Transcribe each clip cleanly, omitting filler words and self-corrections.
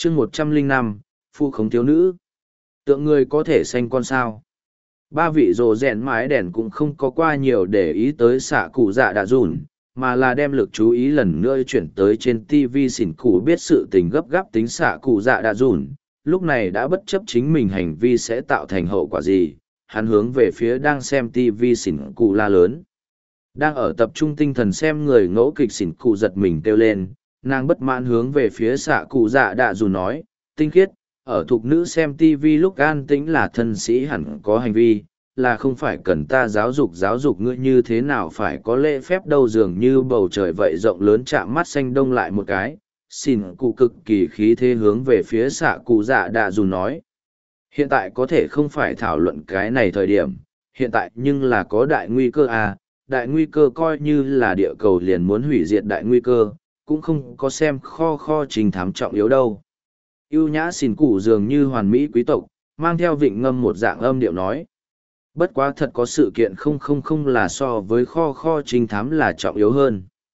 chương 105, phu khống thiếu nữ. Tượng người có thể sanh con sao. Ba vị rồ rèn mái đèn cũng không có qua nhiều để ý tới xạ cụ dạ đã dùn, mà là đem lực chú ý lần nữa chuyển tới trên TV. Xỉn cụ biết sự tình gấp gáp tính xạ cụ dạ đã dùn, lúc này đã bất chấp chính mình hành vi sẽ tạo thành hậu quả gì, hắn hướng về phía đang xem TV xỉn cụ la lớn. Đang ở tập trung tinh thần xem người ngẫu kịch. Xỉn cụ giật mình kêu lên, nàng bất mãn hướng về phía xạ cụ dạ đã dùn nói, tinh khiết, ở thục nữ xem TV lúc an tĩnh là thân sĩ hẳn có hành vi, là không phải cần ta giáo dục ngươi như thế nào phải có lễ phép đâu. Dường như bầu trời vậy rộng lớn chạm mắt xanh đông lại một cái. Xỉn cụ cực kỳ khí thế hướng về phía xạ cụ dạ đạ dù nói, hiện tại có thể không phải thảo luận cái này thời điểm, hiện tại nhưng là có đại nguy cơ à, đại nguy cơ coi như là địa cầu liền muốn hủy diệt đại nguy cơ, cũng không có xem kho trình thám trọng yếu đâu. Ưu nhã xỉn cụ dường như hoàn mỹ quý tộc, mang theo vịnh ngâm một dạng âm điệu nói. Bất quá thật có sự kiện không là so với kho trinh thám là trọng yếu hơn.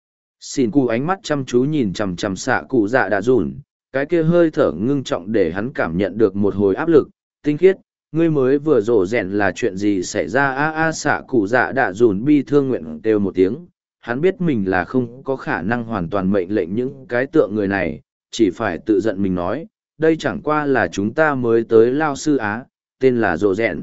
Xỉn cụ ánh mắt chăm chú nhìn chằm chằm xạ cụ dạ đã dùn, cái kia hơi thở ngưng trọng để hắn cảm nhận được một hồi áp lực. Tinh khiết, ngươi mới vừa rổ rèn là chuyện gì xảy ra a xạ cụ dạ đã dùn bi thương nguyện đều một tiếng. Hắn biết mình là không có khả năng hoàn toàn mệnh lệnh những cái tượng người này, chỉ phải tự giận mình nói, đây chẳng qua là chúng ta mới tới lao sư Á, tên là rổ rèn.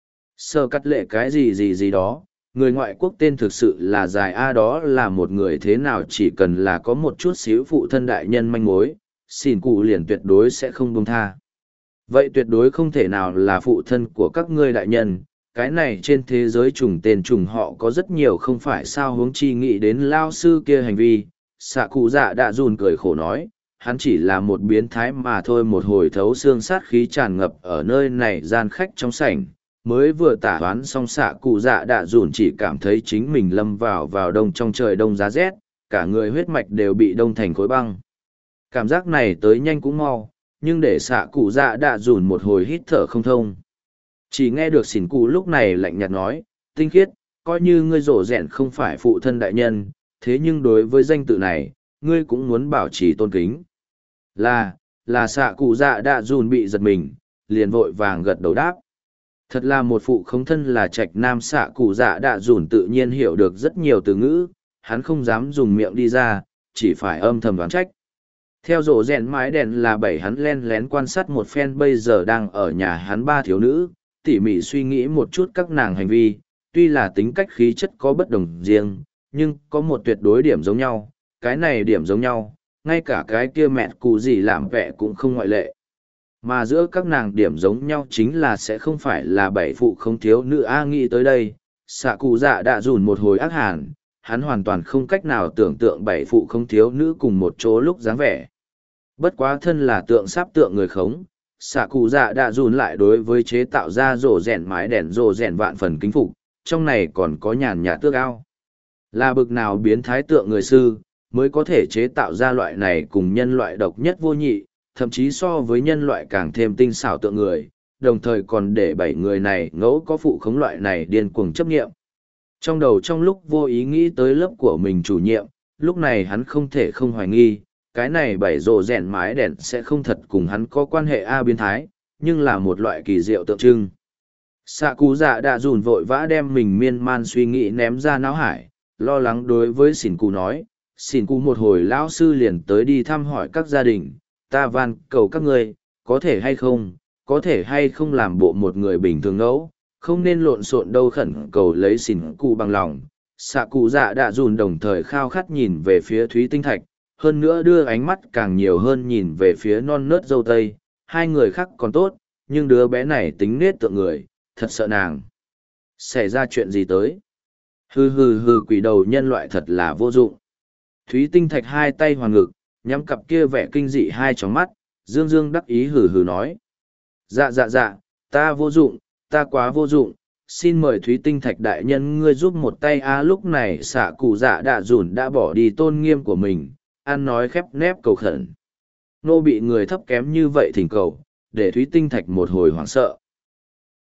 Sơ cắt lệ cái gì đó, người ngoại quốc tên thực sự là dài a, đó là một người thế nào chỉ cần là có một chút xíu phụ thân đại nhân manh mối, xỉn cụ liền tuyệt đối sẽ không buông tha. Vậy tuyệt đối không thể nào là phụ thân của các ngươi đại nhân, cái này trên thế giới trùng tên trùng họ có rất nhiều không phải sao. Huống chi nghĩ đến lao sư kia hành vi, xạ cụ dạ đã run cười khổ nói, hắn chỉ là một biến thái mà thôi. Một hồi thấu xương sát khí tràn ngập ở nơi này gian khách trong sảnh, mới vừa tả toán xong xạ cụ dạ đã dùn chỉ cảm thấy chính mình lâm vào đông trong trời đông giá rét, cả người huyết mạch đều bị đông thành khối băng. Cảm giác này tới nhanh cũng mau, nhưng để xạ cụ dạ đã dùn một hồi hít thở không thông. Chỉ nghe được xỉn cụ lúc này lạnh nhạt nói, tinh khiết, coi như ngươi rổ rẹn không phải phụ thân đại nhân, thế nhưng đối với danh tự này, ngươi cũng muốn bảo trì tôn kính. Là xạ cụ dạ đã dùn bị giật mình, liền vội vàng gật đầu đáp. Thật là một phụ không thân là trạch nam. Xạ cụ dạ đã dùn tự nhiên hiểu được rất nhiều từ ngữ, hắn không dám dùng miệng đi ra, chỉ phải âm thầm đoán trách. Theo rổ rèn mái đèn là bảy, hắn len lén quan sát một phen bây giờ đang ở nhà hắn ba thiếu nữ, tỉ mỉ suy nghĩ một chút các nàng hành vi, tuy là tính cách khí chất có bất đồng riêng, nhưng có một tuyệt đối điểm giống nhau, cái này điểm giống nhau, ngay cả cái kia mẹ cụ gì làm vẹ cũng không ngoại lệ. Mà giữa các nàng điểm giống nhau chính là sẽ không phải là bảy phụ không thiếu nữ a. Nghĩ tới đây, xạ cụ dạ đã dùn một hồi ác hàn, hắn hoàn toàn không cách nào tưởng tượng bảy phụ không thiếu nữ cùng một chỗ lúc dáng vẻ. Bất quá thân là tượng sáp tượng người khống, xạ cụ dạ đã dùn lại đối với chế tạo ra rổ rèn mái đèn rổ rèn vạn phần kính phục, trong này còn có nhàn nhạt tước ao. Là bực nào biến thái tượng người sư, mới có thể chế tạo ra loại này cùng nhân loại độc nhất vô nhị, thậm chí so với nhân loại càng thêm tinh xảo tượng người, đồng thời còn để bảy người này ngẫu có phụ khống loại này điên cuồng chấp nghiệm. Trong đầu trong lúc vô ý nghĩ tới lớp của mình chủ nhiệm, lúc này hắn không thể không hoài nghi, cái này bảy rồ rèn mái đèn sẽ không thật cùng hắn có quan hệ a biến thái, nhưng là một loại kỳ diệu tượng trưng. Xạ cụ dạ đã dùn vội vã đem mình miên man suy nghĩ ném ra não hải, lo lắng đối với xỉn cụ nói, xỉn cụ một hồi lão sư liền tới đi thăm hỏi các gia đình, ta van cầu các ngươi, có thể hay không làm bộ một người bình thường ngẫu, không nên lộn xộn đâu. Khẩn cầu lấy xỉn cụ bằng lòng. Xạ cụ dạ đã dùn đồng thời khao khát nhìn về phía thúy tinh thạch, hơn nữa đưa ánh mắt càng nhiều hơn nhìn về phía non nớt dâu tây. Hai người khác còn tốt, nhưng đứa bé này tính nết tượng người, thật sợ nàng xảy ra chuyện gì tới. Hừ quỷ đầu nhân loại thật là vô dụng. Thúy tinh thạch hai tay hoàn ngực, nhắm cặp kia vẻ kinh dị hai tròng mắt, dương đắc ý hừ nói. Dạ, ta vô dụng, ta quá vô dụng, xin mời Thúy tinh thạch đại nhân ngươi giúp một tay a. Lúc này xạ cụ dạ đã dùn đã bỏ đi tôn nghiêm của mình, ăn nói khép nép cầu khẩn. Nô bị người thấp kém như vậy thỉnh cầu, để Thúy tinh thạch một hồi hoảng sợ.